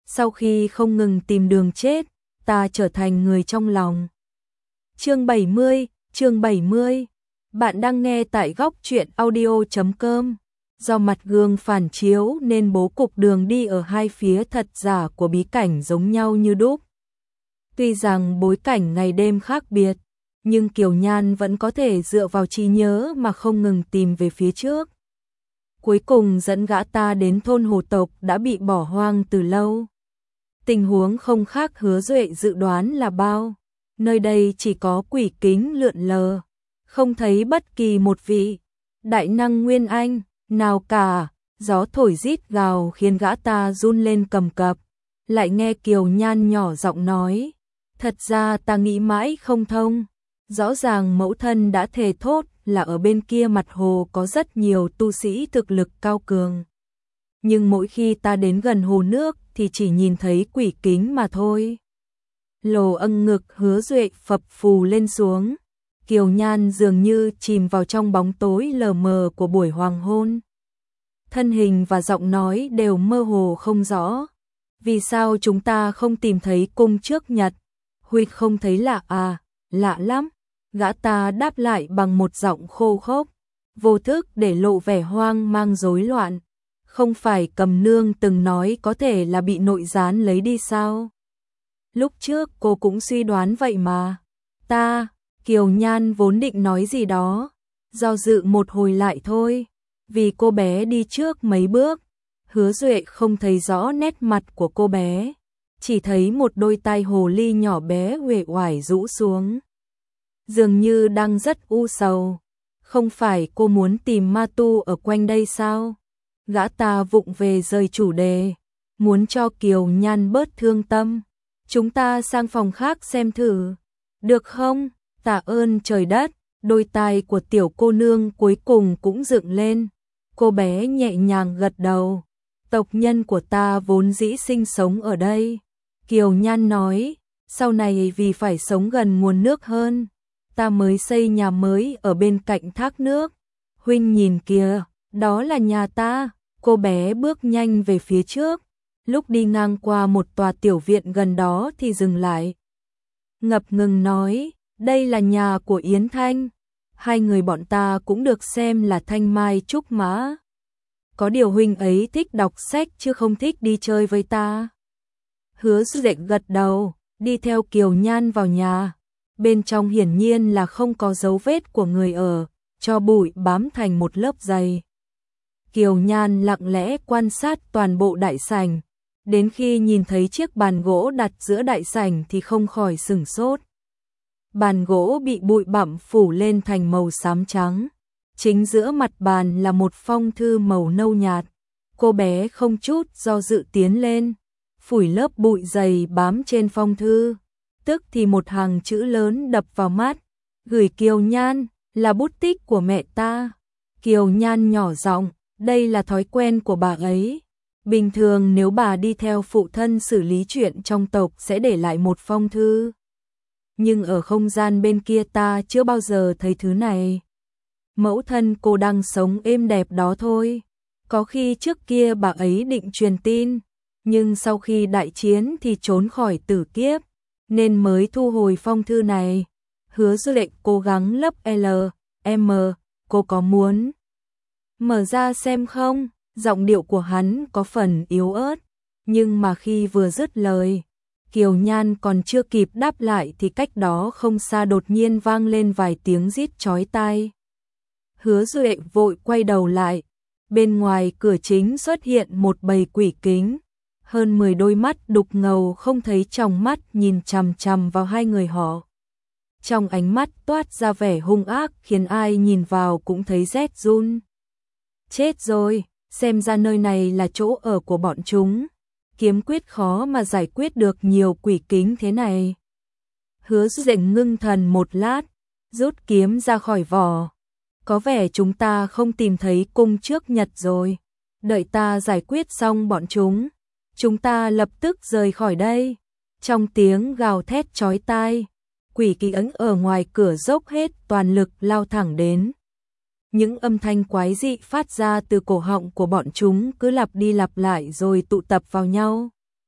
sau khi không ngừng tìm đường chết, ta trở thành người trong lòng. Chương 70. Bạn đang nghe tại góc truyện audio.com. Do mặt gương phản chiếu nên bố cục đường đi ở hai phía thật giả của bí cảnh giống nhau như đúc. Tuy rằng bối cảnh ngày đêm khác biệt, nhưng Kiều Nhan vẫn có thể dựa vào trí nhớ mà không ngừng tìm về phía trước. Cuối cùng dẫn gã ta đến thôn hồ tộc đã bị bỏ hoang từ lâu. Tình huống không khác Hứa Duệ dự đoán là bao. Nơi đây chỉ có quỷ kính lượn lờ, không thấy bất kỳ một vị đại năng nguyên anh nào cả. Gió thổi rít gào khiến gã ta run lên cầm cập. Lại nghe Kiều Nhan nhỏ giọng nói, thật ra ta nghĩ mãi không thông. Rõ ràng mẫu thân đã thề thốt là ở bên kia mặt hồ có rất nhiều tu sĩ thực lực cao cường. Nhưng mỗi khi ta đến gần hồ nước thì chỉ nhìn thấy quỷ kính mà thôi. Lồ âng ngực Hứa Duệ phập phù lên xuống. Kiều Nhan dường như chìm vào trong bóng tối lờ mờ của buổi hoàng hôn. Thân hình và giọng nói đều mơ hồ không rõ. Vì sao chúng ta không tìm thấy cung trước nhật? Huy không thấy lạ à? Lạ lắm. Gã ta đáp lại bằng một giọng khô khốc, vô thức để lộ vẻ hoang mang rối loạn. Không phải Cầm Nương từng nói có thể là bị nội gián lấy đi sao? Lúc trước cô cũng suy đoán vậy mà. Kiều Nhan vốn định nói gì đó, do dự một hồi lại thôi, vì cô bé đi trước mấy bước. Hứa Duệ không thấy rõ nét mặt của cô bé, chỉ thấy một đôi tai hồ ly nhỏ bé uể oải rũ xuống, dường như đang rất u sầu. Không phải cô muốn tìm ma tu ở quanh đây sao? Gã ta vụng về rời chủ đề, muốn cho Kiều Nhan bớt thương tâm. Chúng ta sang phòng khác xem thử, được không? Tạ ơn trời đất. Đôi tai của tiểu cô nương cuối cùng cũng dựng lên. Cô bé nhẹ nhàng gật đầu. Tộc nhân của ta vốn dĩ sinh sống ở đây. Kiều Nhan nói, sau này vì phải sống gần nguồn nước hơn, ta mới xây nhà mới ở bên cạnh thác nước. Huynh nhìn kìa, đó là nhà ta. Cô bé bước nhanh về phía trước. Lúc đi ngang qua một tòa tiểu viện gần đó thì dừng lại. Ngập ngừng nói, đây là nhà của Yến Thanh. Hai người bọn ta cũng được xem là thanh mai trúc mã. Có điều huynh ấy thích đọc sách chứ không thích đi chơi với ta. Hứa Duệ gật đầu, đi theo Kiều Nhan vào nhà. Bên trong hiển nhiên là không có dấu vết của người ở, cho bụi bám thành một lớp dày. Kiều Nhan lặng lẽ quan sát toàn bộ đại sảnh. Đến khi nhìn thấy chiếc bàn gỗ đặt giữa đại sảnh thì không khỏi sửng sốt. Bàn gỗ bị bụi bặm phủ lên thành màu xám trắng. Chính giữa mặt bàn là một phong thư màu nâu nhạt. Cô bé không chút do dự tiến lên, phủi lớp bụi dày bám trên phong thư. Tức thì một hàng chữ lớn đập vào mắt. Gửi Kiều Nhan, là bút tích của mẹ ta. Kiều Nhan nhỏ giọng, đây là thói quen của bà ấy. Bình thường nếu bà đi theo phụ thân xử lý chuyện trong tộc sẽ để lại một phong thư. Nhưng ở không gian bên kia ta chưa bao giờ thấy thứ này. Mẫu thân cô đang sống êm đẹp đó thôi. Có khi trước kia bà ấy định truyền tin, nhưng sau khi đại chiến thì trốn khỏi tử kiếp, nên mới thu hồi phong thư này. Hứa Duệ cố gắng lấp M, cô có muốn mở ra xem không? Giọng điệu của hắn có phần yếu ớt, nhưng mà khi vừa dứt lời, Kiều Nhan còn chưa kịp đáp lại thì cách đó không xa đột nhiên vang lên vài tiếng rít chói tai. Hứa Duệ vội quay đầu lại, bên ngoài cửa chính xuất hiện một bầy quỷ kính, hơn 10 đôi mắt đục ngầu không thấy tròng mắt nhìn chằm chằm vào hai người họ. Trong ánh mắt toát ra vẻ hung ác khiến ai nhìn vào cũng thấy rét run. Chết rồi, xem ra nơi này là chỗ ở của bọn chúng. Kiếm quyết khó mà giải quyết được nhiều quỷ kính thế này. Hứa Duệ ngưng thần một lát, rút kiếm ra khỏi vỏ. Có vẻ chúng ta không tìm thấy cung trước nhật rồi. Đợi ta giải quyết xong bọn chúng ta lập tức rời khỏi đây. Trong tiếng gào thét chói tai, quỷ ký ấn ở ngoài cửa dốc hết toàn lực lao thẳng đến. Những âm thanh quái dị phát ra từ cổ họng của bọn chúng cứ lặp đi lặp lại rồi tụ tập vào nhau.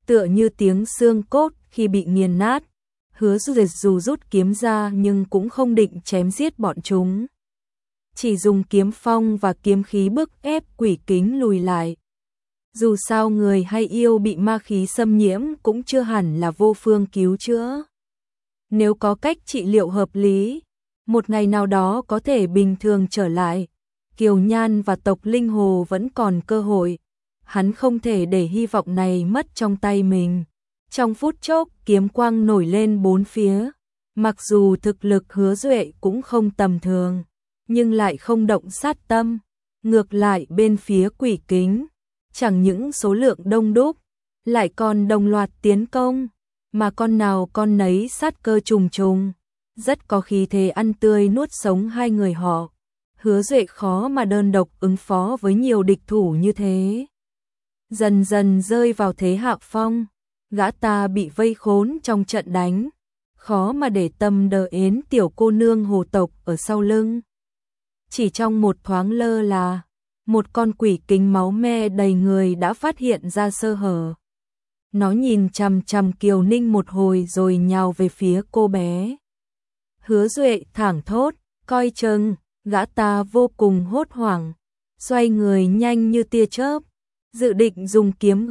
tựa như tiếng xương cốt khi bị nghiền nát. Hứa Duyệt dù rút kiếm ra nhưng cũng không định chém giết bọn chúng. Chỉ dùng kiếm phong và kiếm khí bức ép quỷ kính lùi lại. Dù sao người hay yêu bị ma khí xâm nhiễm cũng chưa hẳn là vô phương cứu chữa. Nếu có cách trị liệu hợp lý, một ngày nào đó có thể bình thường trở lại. Kiều Nhan và tộc Linh Hồ vẫn còn cơ hội. Hắn không thể để hy vọng này mất trong tay mình. Trong phút chốc, kiếm quang nổi lên bốn phía. Mặc dù thực lực Hứa Duệ cũng không tầm thường, nhưng lại không động sát tâm. Ngược lại bên phía quỷ kính, chẳng những số lượng đông đúc, lại còn đồng loạt tiến công, mà con nào con nấy sát cơ trùng trùng, rất có khí thế ăn tươi nuốt sống hai người họ. Hứa Duệ khó mà đơn độc ứng phó với nhiều địch thủ như thế. Dần dần rơi vào thế hạ phong, gã ta bị vây khốn trong trận đánh, khó mà để tâm đờ ến tiểu cô nương hồ tộc ở sau lưng. Chỉ trong một thoáng lơ là, một con quỷ kính máu me đầy người đã phát hiện ra sơ hở. Nó nhìn chằm chằm Kiều Ninh một hồi rồi nhào về phía cô bé. Hứa Duệ thảng thốt, coi chừng, gã ta vô cùng hốt hoảng, xoay người nhanh như tia chớp, dự định dùng kiếm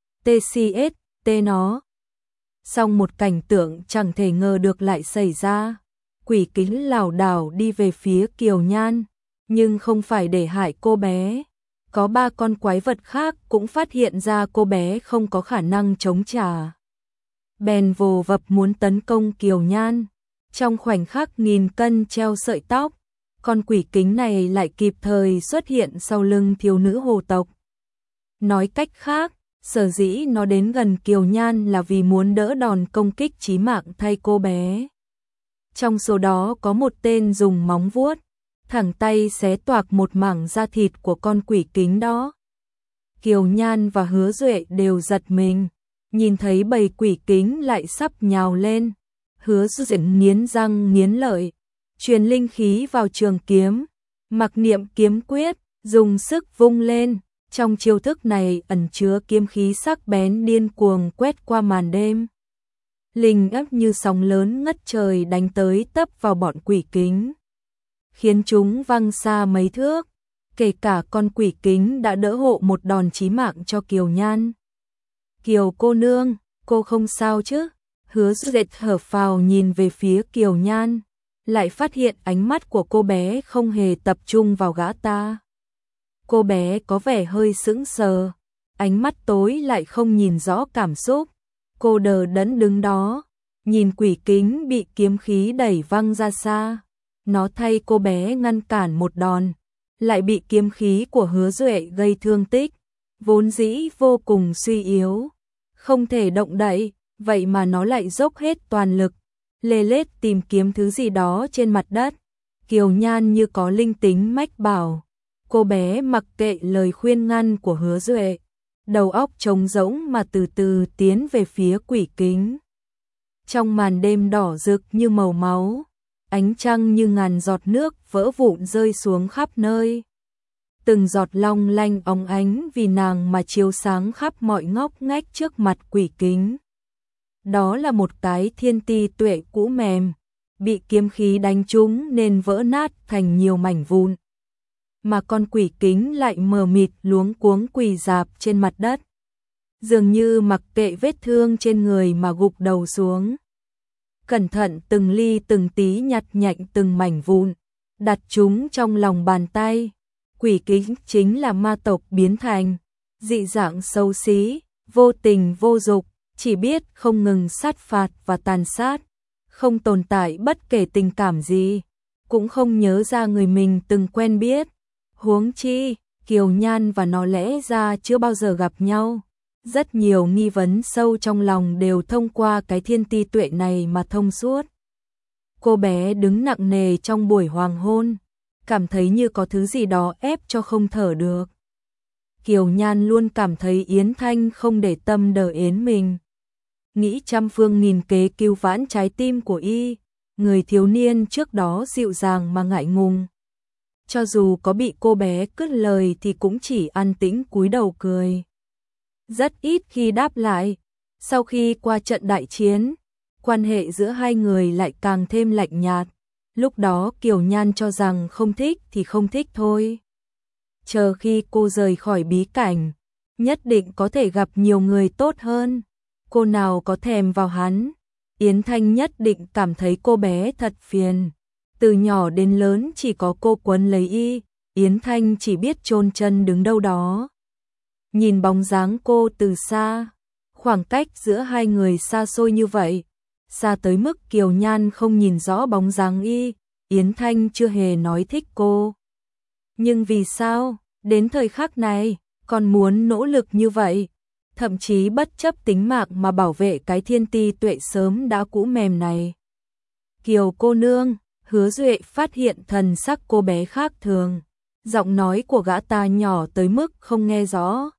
TCS tê nó. Song một cảnh tượng chẳng thể ngờ được lại xảy ra. Quỷ kính lảo đảo đi về phía Kiều Nhan, nhưng không phải để hại cô bé. Có ba con quái vật khác cũng phát hiện ra cô bé không có khả năng chống trả. Bèn vồ vập muốn tấn công Kiều Nhan. Trong khoảnh khắc nghìn cân treo sợi tóc, con quỷ kính này lại kịp thời xuất hiện sau lưng thiếu nữ hồ tộc. Nói cách khác, sở dĩ nó đến gần Kiều Nhan là vì muốn đỡ đòn công kích chí mạng thay cô bé. Trong số đó có một tên dùng móng vuốt thẳng tay xé toạc một mảng da thịt của con quỷ kính đó. Kiều Nhan và Hứa Duệ đều giật mình, nhìn thấy bầy quỷ kính lại sắp nhào lên. Hứa Duệ nghiến răng nghiến lợi, truyền linh khí vào trường kiếm, mặc niệm kiếm quyết, dùng sức vung lên. Trong chiêu thức này ẩn chứa kiếm khí sắc bén điên cuồng quét qua màn đêm. Linh ấp như sóng lớn ngất trời đánh tới tấp vào bọn quỷ kính, khiến chúng văng xa mấy thước. Kể cả con quỷ kính đã đỡ hộ một đòn chí mạng cho Kiều Nhan. Kiều cô nương, cô không sao chứ? Hứa Duệ thở phào nhìn về phía Kiều Nhan, lại phát hiện ánh mắt của cô bé không hề tập trung vào gã ta. Cô bé có vẻ hơi sững sờ, ánh mắt tối lại không nhìn rõ cảm xúc. Cô đờ đẫn đứng đó, nhìn quỷ kính bị kiếm khí đẩy văng ra xa. Nó thay cô bé ngăn cản một đòn, lại bị kiếm khí của Hứa Duệ gây thương tích, vốn dĩ vô cùng suy yếu, không thể động đậy, vậy mà nó lại dốc hết toàn lực, lê lết tìm kiếm thứ gì đó trên mặt đất. Kiều Nhan như có linh tính mách bảo, cô bé mặc kệ lời khuyên ngăn của Hứa Duệ, đầu óc trống rỗng mà từ từ tiến về phía quỷ kính. Trong màn đêm đỏ rực như màu máu, ánh trăng như ngàn giọt nước vỡ vụn rơi xuống khắp nơi. Từng giọt long lanh óng ánh vì nàng mà chiếu sáng khắp mọi ngóc ngách trước mặt quỷ kính. Đó là một cái thiên ti tuệ cũ mềm, bị kiếm khí đánh trúng nên vỡ nát thành nhiều mảnh vụn. Mà con quỷ kính lại mờ mịt luống cuống quỳ rạp trên mặt đất, dường như mặc kệ vết thương trên người mà gục đầu xuống. Cẩn thận từng ly từng tí nhặt nhạnh từng mảnh vụn, đặt chúng trong lòng bàn tay. Quỷ kính chính là ma tộc biến thành, dị dạng xấu xí, vô tình vô dục, chỉ biết không ngừng sát phạt và tàn sát, không tồn tại bất kể tình cảm gì, cũng không nhớ ra người mình từng quen biết. Huống chi, Kiều Nhan và nó lẽ ra chưa bao giờ gặp nhau. Rất nhiều nghi vấn sâu trong lòng đều thông qua cái thiên ti tuệ này mà thông suốt. Cô bé đứng nặng nề trong buổi hoàng hôn, cảm thấy như có thứ gì đó ép cho không thở được. Kiều Nhan luôn cảm thấy Yến Thanh không để tâm đờ ến mình. Nghĩ trăm phương nghìn kế cứu vãn trái tim của y, người thiếu niên trước đó dịu dàng mà ngại ngùng. Cho dù có bị cô bé cướp lời thì cũng chỉ an tĩnh cúi đầu cười. Rất ít khi đáp lại, Sau khi qua trận đại chiến, quan hệ giữa hai người lại càng thêm lạnh nhạt. Lúc đó Kiều Nhan cho rằng không thích thì không thích thôi. Chờ khi cô rời khỏi bí cảnh, nhất định có thể gặp nhiều người tốt hơn. Cô nào có thèm vào hắn. Yến Thanh nhất định cảm thấy cô bé thật phiền. Từ nhỏ đến lớn chỉ có cô quấn lấy y, Yến Thanh chỉ biết chôn chân đứng đâu đó. Nhìn bóng dáng cô từ xa, khoảng cách giữa hai người xa xôi như vậy, xa tới mức Kiều Nhan không nhìn rõ bóng dáng y, Yến Thanh chưa hề nói thích cô. Nhưng vì sao, đến thời khắc này, còn muốn nỗ lực như vậy, thậm chí bất chấp tính mạng mà bảo vệ cái thiên ti tuệ sớm đã cũ mềm này. Kiều cô nương, Hứa Duệ phát hiện thần sắc cô bé khác thường, giọng nói của gã ta nhỏ tới mức không nghe rõ.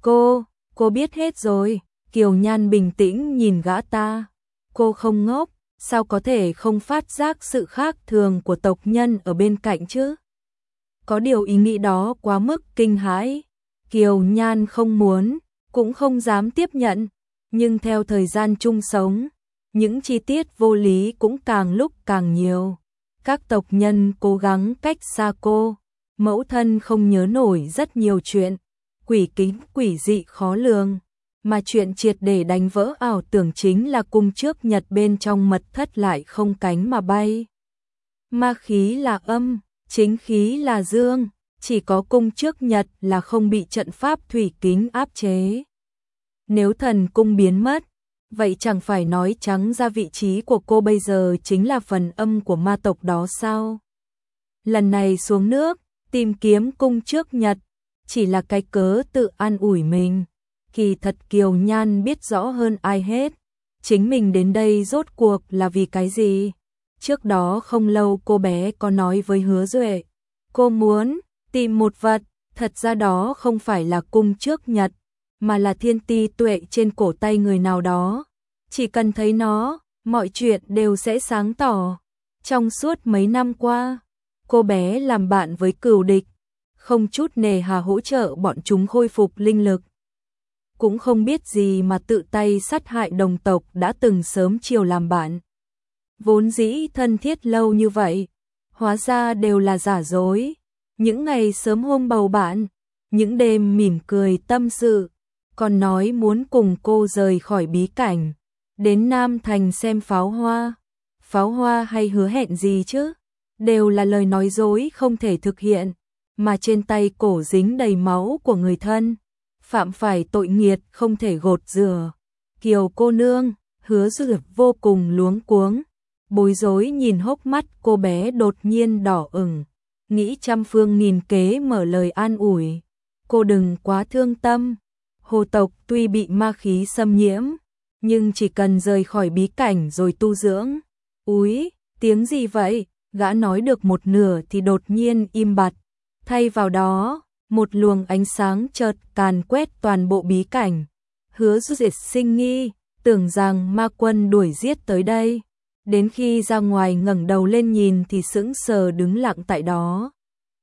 Cô biết hết rồi. Kiều Nhan bình tĩnh nhìn gã ta. Cô không ngốc, sao có thể không phát giác sự khác thường của tộc nhân ở bên cạnh chứ? Có điều ý nghĩ đó quá mức kinh hãi. Kiều Nhan không muốn, cũng không dám tiếp nhận, nhưng theo thời gian chung sống, những chi tiết vô lý cũng càng lúc càng nhiều. Các tộc nhân cố gắng cách xa cô, mẫu thân không nhớ nổi rất nhiều chuyện, quỷ kính quỷ dị khó lường, mà chuyện triệt để đánh vỡ ảo tưởng chính là cung trước nhật bên trong mật thất lại không cánh mà bay. Ma khí là âm, chính khí là dương, chỉ có cung trước nhật là không bị trận pháp thủy kính áp chế. Nếu thần cung biến mất, vậy chẳng phải nói trắng ra vị trí của cô bây giờ chính là phần âm của ma tộc đó sao? Lần này xuống nước, tìm kiếm cung trước nhật, chỉ là cái cớ tự an ủi mình. Kỳ thật Kiều Nhan biết rõ hơn ai hết, chính mình đến đây rốt cuộc là vì cái gì? Trước đó không lâu cô bé có nói với Hứa Duệ, cô muốn tìm một vật, thật ra đó không phải là cung trước nhật, mà là thiên ti tuệ trên cổ tay người nào đó. Chỉ cần thấy nó, mọi chuyện đều sẽ sáng tỏ. Trong suốt mấy năm qua, cô bé làm bạn với cừu địch, không chút nề hà hỗ trợ bọn chúng khôi phục linh lực. Cũng không biết gì mà tự tay sát hại đồng tộc đã từng sớm chiều làm bạn. Vốn dĩ thân thiết lâu như vậy, hóa ra đều là giả dối. Những ngày sớm hôm bầu bạn, những đêm mỉm cười tâm sự, còn nói muốn cùng cô rời khỏi bí cảnh, đến Nam Thành xem pháo hoa hay hứa hẹn gì chứ, đều là lời nói dối không thể thực hiện, mà trên tay cổ dính đầy máu của người thân, phạm phải tội nghiệt không thể gột rửa. Kiều cô nương, Hứa Duệ vô cùng luống cuống, bối rối nhìn hốc mắt cô bé đột nhiên đỏ ửng, nghĩ trăm phương nghìn kế mở lời an ủi. Cô đừng quá thương tâm, hồ tộc tuy bị ma khí xâm nhiễm, nhưng chỉ cần rời khỏi bí cảnh rồi tu dưỡng. Úi, tiếng gì vậy? Gã nói được một nửa thì đột nhiên im bặt. Thay vào đó, một luồng ánh sáng chợt càn quét toàn bộ bí cảnh. Hứa Duệ sinh nghi, tưởng rằng ma quân đuổi giết tới đây. Đến khi ra ngoài ngẩng đầu lên nhìn thì sững sờ đứng lặng tại đó.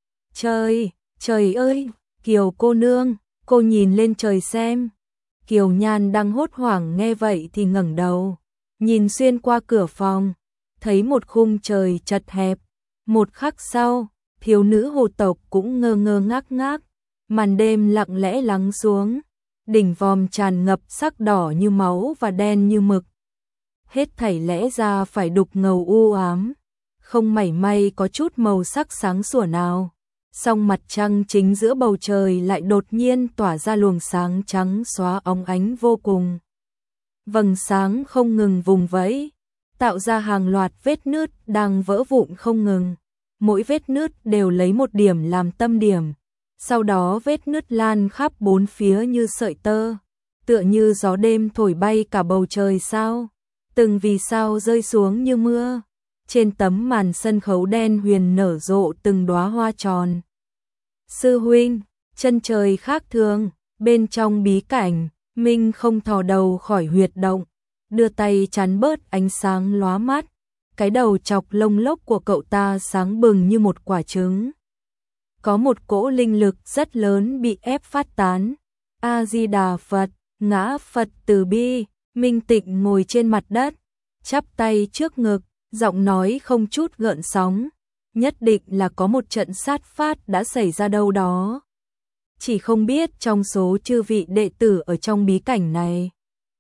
Trời ơi, Kiều cô nương, cô nhìn lên trời xem. Kiều Nhan đang hốt hoảng nghe vậy thì ngẩng đầu, nhìn xuyên qua cửa phòng, thấy một khung trời chật hẹp. Một khắc sau, thiếu nữ hồ tộc cũng ngơ ngơ ngác ngác, màn đêm lặng lẽ lắng xuống, đỉnh vòm tràn ngập sắc đỏ như máu và đen như mực. Hết thảy lẽ ra phải đục ngầu u ám, không mảy may có chút màu sắc sáng sủa nào. Song mặt trăng chính giữa bầu trời lại đột nhiên tỏa ra luồng sáng trắng xóa óng ánh vô cùng. Vầng sáng không ngừng vùng vẫy, tạo ra hàng loạt vết nứt đang vỡ vụn không ngừng. Mỗi vết nứt đều lấy một điểm làm tâm điểm, sau đó vết nứt lan khắp bốn phía như sợi tơ, tựa như gió đêm thổi bay cả bầu trời sao. Từng vì sao rơi xuống như mưa, trên tấm màn sân khấu đen huyền nở rộ từng đóa hoa tròn. Sư huynh, chân trời khác thường, bên trong bí cảnh, Minh không thò đầu khỏi huyệt động, đưa tay chắn bớt ánh sáng lóa mắt. Cái đầu chọc lông lốc của cậu ta sáng bừng như một quả trứng. Có một cỗ linh lực rất lớn bị ép phát tán. A Di Đà Phật, ngã Phật từ bi, Minh Tịnh ngồi trên mặt đất, chắp tay trước ngực, giọng nói không chút gợn sóng, nhất định là có một trận sát phát đã xảy ra đâu đó. Chỉ không biết trong số chư vị đệ tử ở trong bí cảnh này,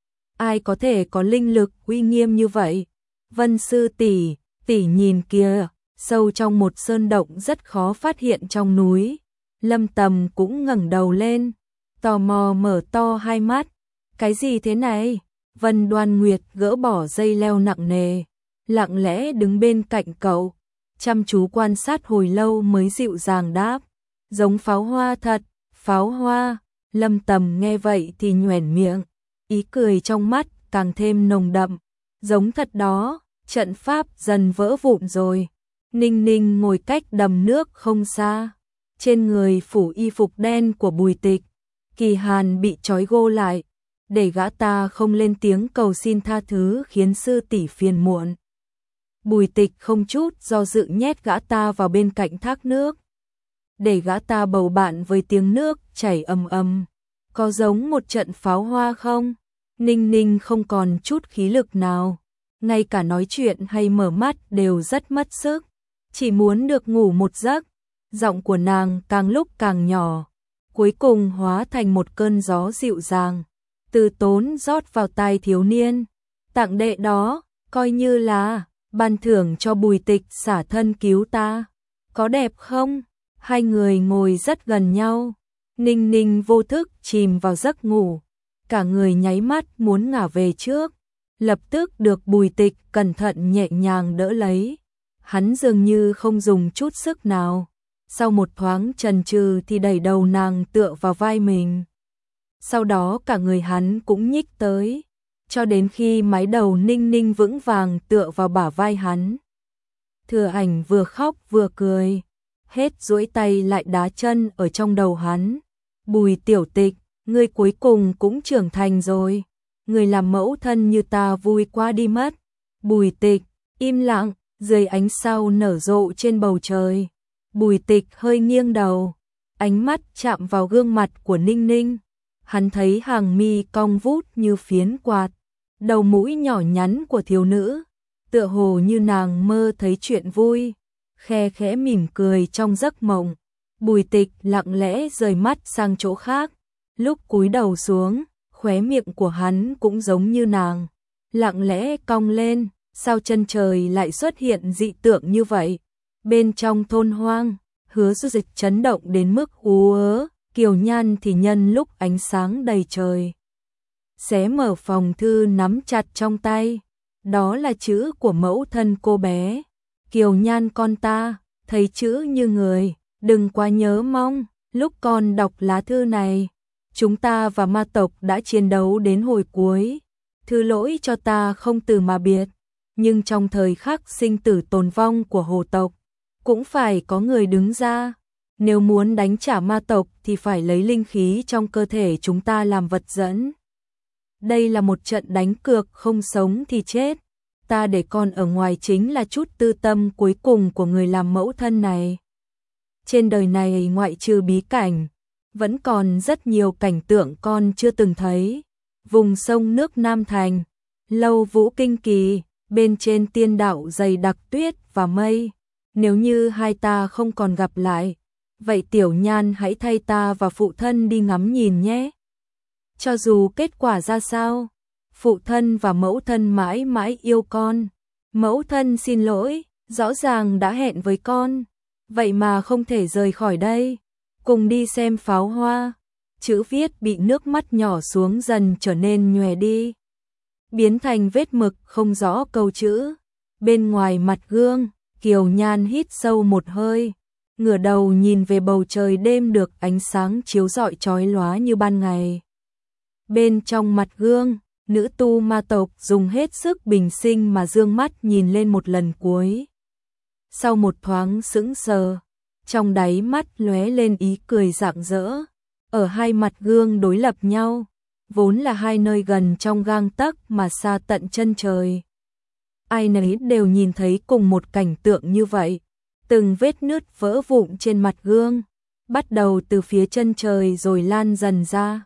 ai có thể có linh lực uy nghiêm như vậy. Vân sư tỷ, tỷ nhìn kìa, sâu trong một sơn động rất khó phát hiện trong núi. Lâm Tầm cũng ngẩng đầu lên, tò mò mở to hai mắt. Cái gì thế này? Vân Đoan Nguyệt gỡ bỏ dây leo nặng nề, lặng lẽ đứng bên cạnh cậu, chăm chú quan sát hồi lâu mới dịu dàng đáp. Giống pháo hoa thật, pháo hoa. Lâm Tầm nghe vậy thì nhoẻn miệng, ý cười trong mắt càng thêm nồng đậm. Giống thật đó, trận pháp dần vỡ vụn rồi. Ninh Ninh ngồi cách đầm nước không xa, trên người phủ y phục đen của Bùi Tịch. Kỳ Hàn bị trói gô lại, để gã ta không lên tiếng cầu xin tha thứ khiến sư tỷ phiền muộn. Bùi Tịch không chút do dự nhét gã ta vào bên cạnh thác nước, để gã ta bầu bạn với tiếng nước chảy ầm ầm. Có giống một trận pháo hoa không? Ninh Ninh không còn chút khí lực nào, ngay cả nói chuyện hay mở mắt đều rất mất sức, chỉ muốn được ngủ một giấc. Giọng của nàng càng lúc càng nhỏ, cuối cùng hóa thành một cơn gió dịu dàng, từ tốn rót vào tai thiếu niên. Tặng đệ đó, coi như là ban thưởng cho Bùi Tịch xả thân cứu ta. Có đẹp không? Hai người ngồi rất gần nhau. Ninh Ninh vô thức chìm vào giấc ngủ, cả người nháy mắt muốn ngả về trước, lập tức được Bùi Tịch cẩn thận nhẹ nhàng đỡ lấy. Hắn dường như không dùng chút sức nào, sau một thoáng chần chừ thì đẩy đầu nàng tựa vào vai mình. Sau đó cả người hắn cũng nhích tới, cho đến khi mái đầu Ninh Ninh vững vàng tựa vào bả vai hắn. Thừa Ảnh vừa khóc vừa cười, hết duỗi tay lại đá chân ở trong đầu hắn. Bùi tiểu Tịch, ngươi cuối cùng cũng trưởng thành rồi, người làm mẫu thân như ta vui quá đi mất. Bùi Tịch im lặng, dưới ánh sao nở rộ trên bầu trời. Bùi Tịch hơi nghiêng đầu, ánh mắt chạm vào gương mặt của Ninh Ninh. Hắn thấy hàng mi cong vút như phiến quạt, đầu mũi nhỏ nhắn của thiếu nữ, tựa hồ như nàng mơ thấy chuyện vui, khe khẽ mỉm cười trong giấc mộng. Bùi Tịch lặng lẽ rời mắt sang chỗ khác, lúc cúi đầu xuống, khóe miệng của hắn cũng giống như nàng, lặng lẽ cong lên. Sao chân trời lại xuất hiện dị tượng như vậy? Bên trong thôn hoang, Hứa Du Dịch chấn động đến mức ú ớ, Kiều Nhan thì nhân lúc ánh sáng đầy trời, xé mở phòng thư nắm chặt trong tay. Đó là chữ của mẫu thân cô bé. Kiều Nhan con ta, thấy chữ như người, đừng quá nhớ mong. Lúc con đọc lá thư này, chúng ta và ma tộc đã chiến đấu đến hồi cuối. Thứ lỗi cho ta không từ mà biệt. Nhưng trong thời khắc sinh tử tồn vong của hồ tộc, cũng phải có người đứng ra. Nếu muốn đánh trả ma tộc thì phải lấy linh khí trong cơ thể chúng ta làm vật dẫn. Đây là một trận đánh cược không sống thì chết. Ta để con ở ngoài chính là chút tư tâm cuối cùng của người làm mẫu thân này. Trên đời này ngoại trừ bí cảnh, vẫn còn rất nhiều cảnh tượng con chưa từng thấy. Vùng sông nước Nam Thành, Lâu Vũ Kinh Kỳ, bên trên tiên đạo dày đặc tuyết và mây. Nếu như hai ta không còn gặp lại, vậy Tiểu Nhan hãy thay ta và phụ thân đi ngắm nhìn nhé. Cho dù kết quả ra sao, phụ thân và mẫu thân mãi mãi yêu con. Mẫu thân xin lỗi, rõ ràng đã hẹn với con, vậy mà không thể rời khỏi đây. Cùng đi xem pháo hoa. Chữ viết bị nước mắt nhỏ xuống dần trở nên nhòe đi, biến thành vết mực không rõ câu chữ. Bên ngoài mặt gương, Kiều Nhan hít sâu một hơi, ngửa đầu nhìn về bầu trời đêm được ánh sáng chiếu rọi chói lóa như ban ngày. Bên trong mặt gương, nữ tu ma tộc dùng hết sức bình sinh mà dương mắt nhìn lên một lần cuối. Sau một thoáng sững sờ, trong đáy mắt lóe lên ý cười rạng rỡ. Ở hai mặt gương đối lập nhau, vốn là hai nơi gần trong gang tấc mà xa tận chân trời. Ai nấy đều nhìn thấy cùng một cảnh tượng như vậy. Từng vết nứt vỡ vụn trên mặt gương, bắt đầu từ phía chân trời rồi lan dần ra,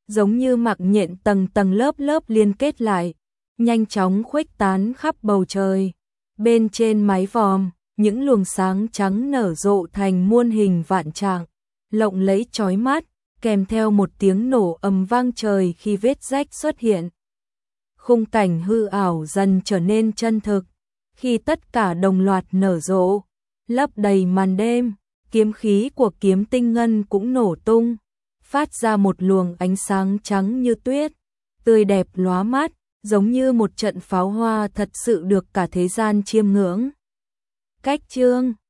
giống như mạng nhện tầng tầng lớp lớp liên kết lại, nhanh chóng khuếch tán khắp bầu trời. Bên trên mái vòm, những luồng sáng trắng nở rộ thành muôn hình vạn trạng, lộng lẫy chói mắt, kèm theo một tiếng nổ ầm vang trời khi vết rách xuất hiện. Khung cảnh hư ảo dần trở nên chân thực, khi tất cả đồng loạt nở rộ, lấp đầy màn đêm, kiếm khí của kiếm tinh ngân cũng nổ tung, phát ra một luồng ánh sáng trắng như tuyết, tươi đẹp lóa mắt, giống như một trận pháo hoa thật sự được cả thế gian chiêm ngưỡng. Cách chương